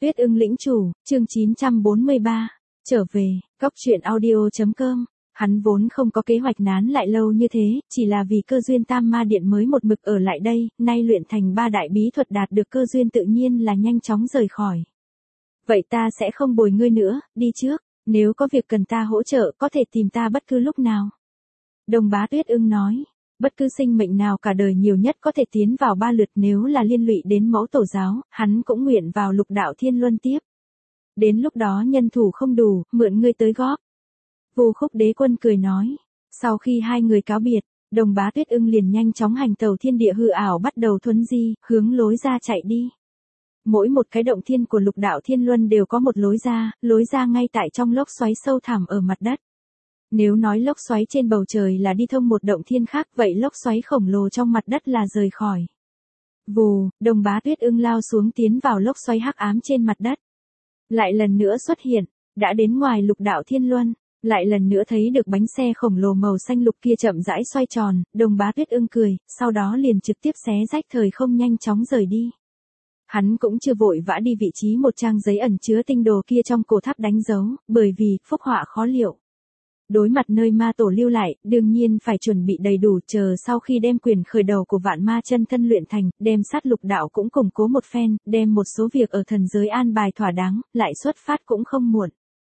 Tuyết ưng lĩnh chủ, chương 943. Trở về, góc truyện audio.com. Hắn vốn không có kế hoạch nán lại lâu như thế, chỉ là vì cơ duyên Tam Ma Điện mới một mực ở lại đây, nay luyện thành 3 đại bí thuật đạt được cơ duyên tự nhiên là nhanh chóng rời khỏi. Vậy ta sẽ không bồi ngươi nữa, đi trước, nếu có việc cần ta hỗ trợ có thể tìm ta bất cứ lúc nào. Đồng Bá Tuyết ưng nói. Bất cứ sinh mệnh nào cả đời nhiều nhất có thể tiến vào 3 lượt, nếu là liên lụy đến mẫu tổ giáo, hắn cũng nguyện vào lục đạo thiên luân tiếp. Đến lúc đó nhân thủ không đủ, mượn ngươi tới góp. Vô Khúc Đế Quân cười nói. Sau khi hai người cáo biệt, Đồng Bá Tuyết ưng liền nhanh chóng hành tẩu thiên địa hư ảo bắt đầu thuấn di, hướng lối ra chạy đi. Mỗi một cái động thiên của lục đạo thiên luân đều có một lối ra ngay tại trong lốc xoáy sâu thẳm ở mặt đất. Nếu nói lốc xoáy trên bầu trời là đi thông một động thiên khác, vậy lốc xoáy khổng lồ trong mặt đất là rời khỏi. Vù, Đồng Bá Tuyết ưng lao xuống tiến vào lốc xoáy hắc ám trên mặt đất. Lại lần nữa xuất hiện, đã đến ngoài lục đạo thiên luân, lại lần nữa thấy được bánh xe khổng lồ màu xanh lục kia chậm rãi xoay tròn, Đồng Bá Tuyết ưng cười, sau đó liền trực tiếp xé rách thời không nhanh chóng rời đi. Hắn cũng chưa vội vã đi vị trí một trang giấy ẩn chứa tinh đồ kia trong cổ tháp đánh dấu, bởi vì phúc họa khó liệu. Đối mặt nơi ma tổ lưu lại, đương nhiên phải chuẩn bị đầy đủ, chờ sau khi đem quyền khởi đầu của vạn ma chân thân luyện thành, đem sát lục đạo cũng củng cố một phen, đem một số việc ở thần giới an bài thỏa đáng, lại xuất phát cũng không muộn.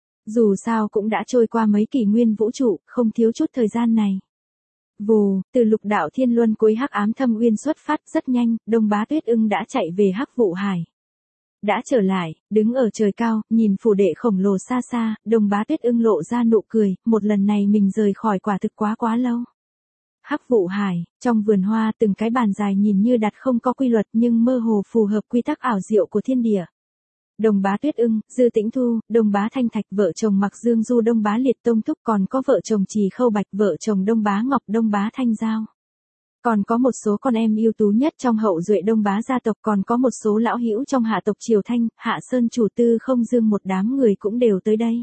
Dù sao cũng đã trôi qua mấy kỷ nguyên vũ trụ, không thiếu chút thời gian này. Vù, từ lục đạo thiên luân cuối hắc ám thâm uyên xuất phát rất nhanh, Đồng Bá Tuyết ưng đã chạy về Hắc Vụ Hải. Đã trở lại, đứng ở trời cao, nhìn phủ đệ khổng lồ xa xa, Đồng Bá Tuyết ưng lộ ra nụ cười, một lần này mình rời khỏi quả thực quá lâu. Hắc Vụ Hải, trong vườn hoa từng cái bàn dài nhìn như đặt không có quy luật nhưng mơ hồ phù hợp quy tắc ảo diệu của thiên địa. Đồng Bá Tuyết ưng, Dư Tĩnh Thu, Đồng Bá Thanh Thạch, vợ chồng Mặc Dương Du, Đông Bá Liệt Tông Thúc, còn có vợ chồng Trì Khâu Bạch, vợ chồng Đông Bá Ngọc, Đông Bá Thanh Giao. Còn có một số con em ưu tú nhất trong hậu duệ Đông Bá gia tộc, còn có một số lão hữu trong hạ tộc Triều Thanh, Hạ Sơn chủ Tư Không Dương, một đám người cũng đều tới đây.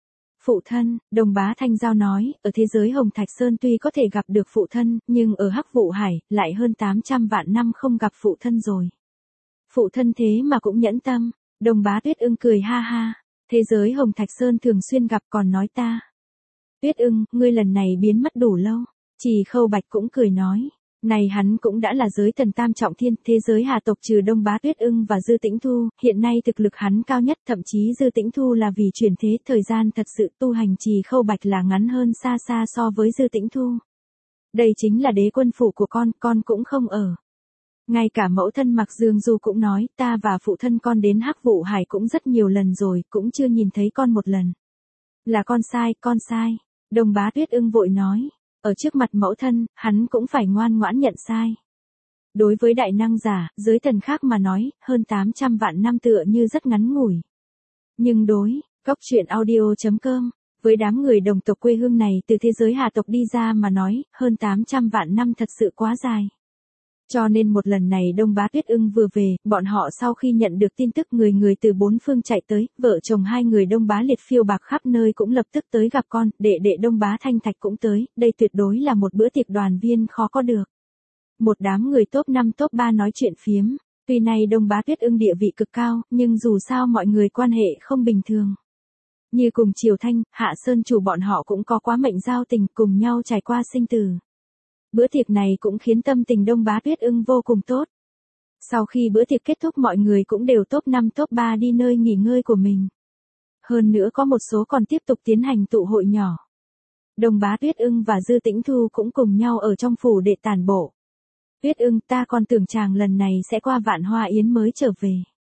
Phụ thân, Đồng Bá Thanh Giao nói, ở thế giới Hồng Thạch Sơn tuy có thể gặp được phụ thân, nhưng ở Hắc Vụ Hải, lại hơn 800 vạn năm không gặp phụ thân rồi. Phụ thân thế mà cũng nhẫn tâm. Đồng Bá Tuyết ưng cười ha ha, thế giới Hồng Thạch Sơn thường xuyên gặp còn nói ta. Tuyết ưng, ngươi lần này biến mất đủ lâu. Trì Khâu Bạch cũng cười nói, này hắn cũng đã là giới thần tam trọng thiên, thế giới Hà tộc trừ Đồng Bá Tuyết ưng và Dư Tĩnh Thu, hiện nay thực lực hắn cao nhất, thậm chí Dư Tĩnh Thu là vì chuyển thế, thời gian thật sự tu hành Trì Khâu Bạch là ngắn hơn xa so với Dư Tĩnh Thu. Đây chính là đế quân phủ của con cũng không ở. Ngay cả mẫu thân Mặc Dương Du cũng nói, ta và phụ thân con đến Hắc Vụ Hải cũng rất nhiều lần rồi, cũng chưa nhìn thấy con một lần. Là con sai. Đồng Bá Tuyết ưng vội nói, ở trước mặt mẫu thân, hắn cũng phải ngoan ngoãn nhận sai. Đối với đại năng giả, giới thần khác mà nói, hơn 800 vạn năm tựa như rất ngắn ngủi. Nhưng đối, góc truyện audio.com, với đám người đồng tộc quê hương này từ thế giới Hà tộc đi ra mà nói, hơn 800 vạn năm thật sự quá dài. Cho nên một lần này Đồng Bá Tuyết ưng vừa về, bọn họ sau khi nhận được tin tức người từ bốn phương chạy tới, vợ chồng hai người Đông Bá Liệt phiêu bạc khắp nơi cũng lập tức tới gặp con, đệ Đông Bá Thanh Thạch cũng tới, đây tuyệt đối là một bữa tiệc đoàn viên khó có được. Một đám người top 5 top 3 nói chuyện phiếm, tuy này Đồng Bá Tuyết ưng địa vị cực cao, nhưng dù sao mọi người quan hệ không bình thường. Như cùng Triều Thanh, Hạ Sơn chủ bọn họ cũng có quá mệnh giao tình, cùng nhau trải qua sinh tử. Bữa tiệc này cũng khiến tâm tình Đồng Bá Tuyết ưng vô cùng tốt. Sau khi bữa tiệc kết thúc mọi người cũng đều top 5 top 3 đi nơi nghỉ ngơi của mình. Hơn nữa có một số còn tiếp tục tiến hành tụ hội nhỏ. Đồng Bá Tuyết ưng và Dư Tĩnh Thu cũng cùng nhau ở trong phủ để tản bộ. Tuyết ưng, ta còn tưởng chàng lần này sẽ qua Vạn Hoa Yến mới trở về.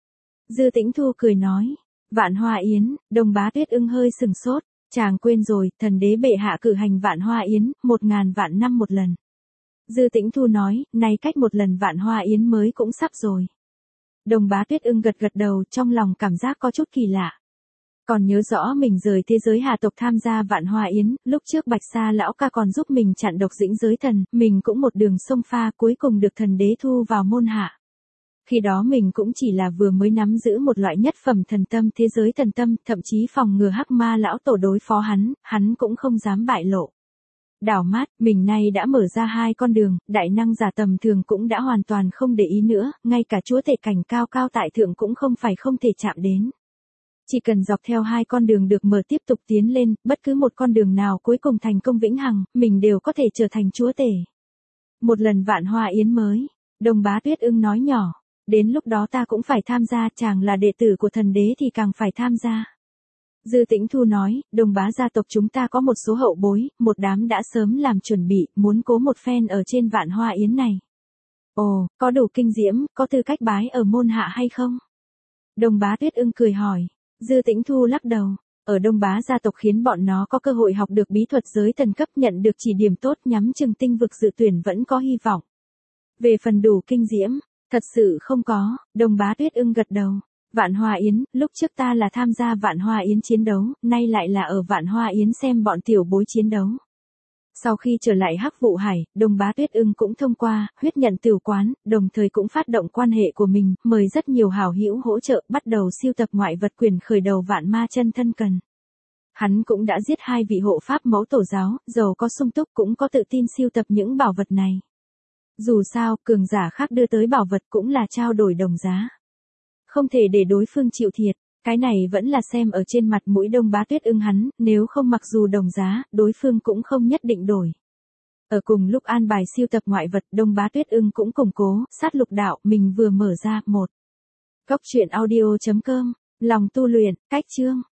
Dư Tĩnh Thu cười nói, Vạn Hoa Yến, Đồng Bá Tuyết ưng hơi sừng sốt, chàng quên rồi, thần đế bệ hạ cử hành Vạn Hoa Yến, 1000 vạn năm một lần. Dư Tĩnh Thu nói, nay cách một lần Vạn Hoa Yến mới cũng sắp rồi. Đồng Bá Tuyết ưng gật đầu, trong lòng cảm giác có chút kỳ lạ. Còn nhớ rõ mình rời thế giới Hà tộc tham gia Vạn Hoa Yến, lúc trước Bạch Sa lão ca còn giúp mình chặn độc dĩnh giới thần, mình cũng một đường xông pha cuối cùng được thần đế thu vào môn hạ. Khi đó mình cũng chỉ là vừa mới nắm giữ một loại nhất phẩm thần tâm thế giới thần tâm, thậm chí phòng ngừa hắc ma lão tổ đối phó hắn cũng không dám bại lộ. Đảo mắt, mình nay đã mở ra 2 con đường, đại năng giả tầm thường cũng đã hoàn toàn không để ý nữa, ngay cả chúa tể cảnh cao cao tại thượng cũng không phải không thể chạm đến. Chỉ cần dọc theo 2 con đường được mở tiếp tục tiến lên, bất cứ một con đường nào cuối cùng thành công vĩnh hằng, mình đều có thể trở thành chúa tể. Một lần vạn hoa yến mới, Đồng Bá Tuyết Ưng nói nhỏ, đến lúc đó ta cũng phải tham gia, chàng là đệ tử của thần đế thì càng phải tham gia. Dư Tĩnh Thu nói, Đồng Bá gia tộc chúng ta có một số hậu bối, một đám đã sớm làm chuẩn bị, muốn cố một phen ở trên vạn hoa yến này. Ồ, có đủ kinh diễm, có tư cách bái ở môn hạ hay không? Đồng Bá Tuyết Ưng cười hỏi. Dư Tĩnh Thu lắc đầu, ở Đông Bá gia tộc khiến bọn nó có cơ hội học được bí thuật giới thần cấp, nhận được chỉ điểm tốt, nhắm chừng tinh vực dự tuyển vẫn có hy vọng. Về phần đủ kinh diễm, thật sự không có. Đồng Bá Tuyết Ưng gật đầu. Vạn Hoa Yến, lúc trước ta là tham gia Vạn Hoa Yến chiến đấu, nay lại là ở Vạn Hoa Yến xem bọn tiểu bối chiến đấu. Sau khi trở lại Hắc Vụ Hải, Đồng Bá Tuyết Ưng cũng thông qua huyết nhận tửu quán, đồng thời cũng phát động quan hệ của mình, mời rất nhiều hảo hữu hỗ trợ, bắt đầu siêu tập ngoại vật quyền khởi đầu vạn ma chân thân cần. Hắn cũng đã giết 2 vị hộ pháp mẫu tổ giáo, giàu có sung túc cũng có tự tin siêu tập những bảo vật này. Dù sao, cường giả khác đưa tới bảo vật cũng là trao đổi đồng giá. Không thể để đối phương chịu thiệt. Cái này vẫn là xem ở trên mặt mũi Đông Bá Tuyết Ưng hắn, nếu không mặc dù đồng giá, đối phương cũng không nhất định đổi. Ở cùng lúc an bài siêu tập ngoại vật, Đông Bá Tuyết Ưng cũng củng cố, sát lục đạo, mình vừa mở ra, 1. Góc truyện audio.com, lòng tu luyện, cách chương.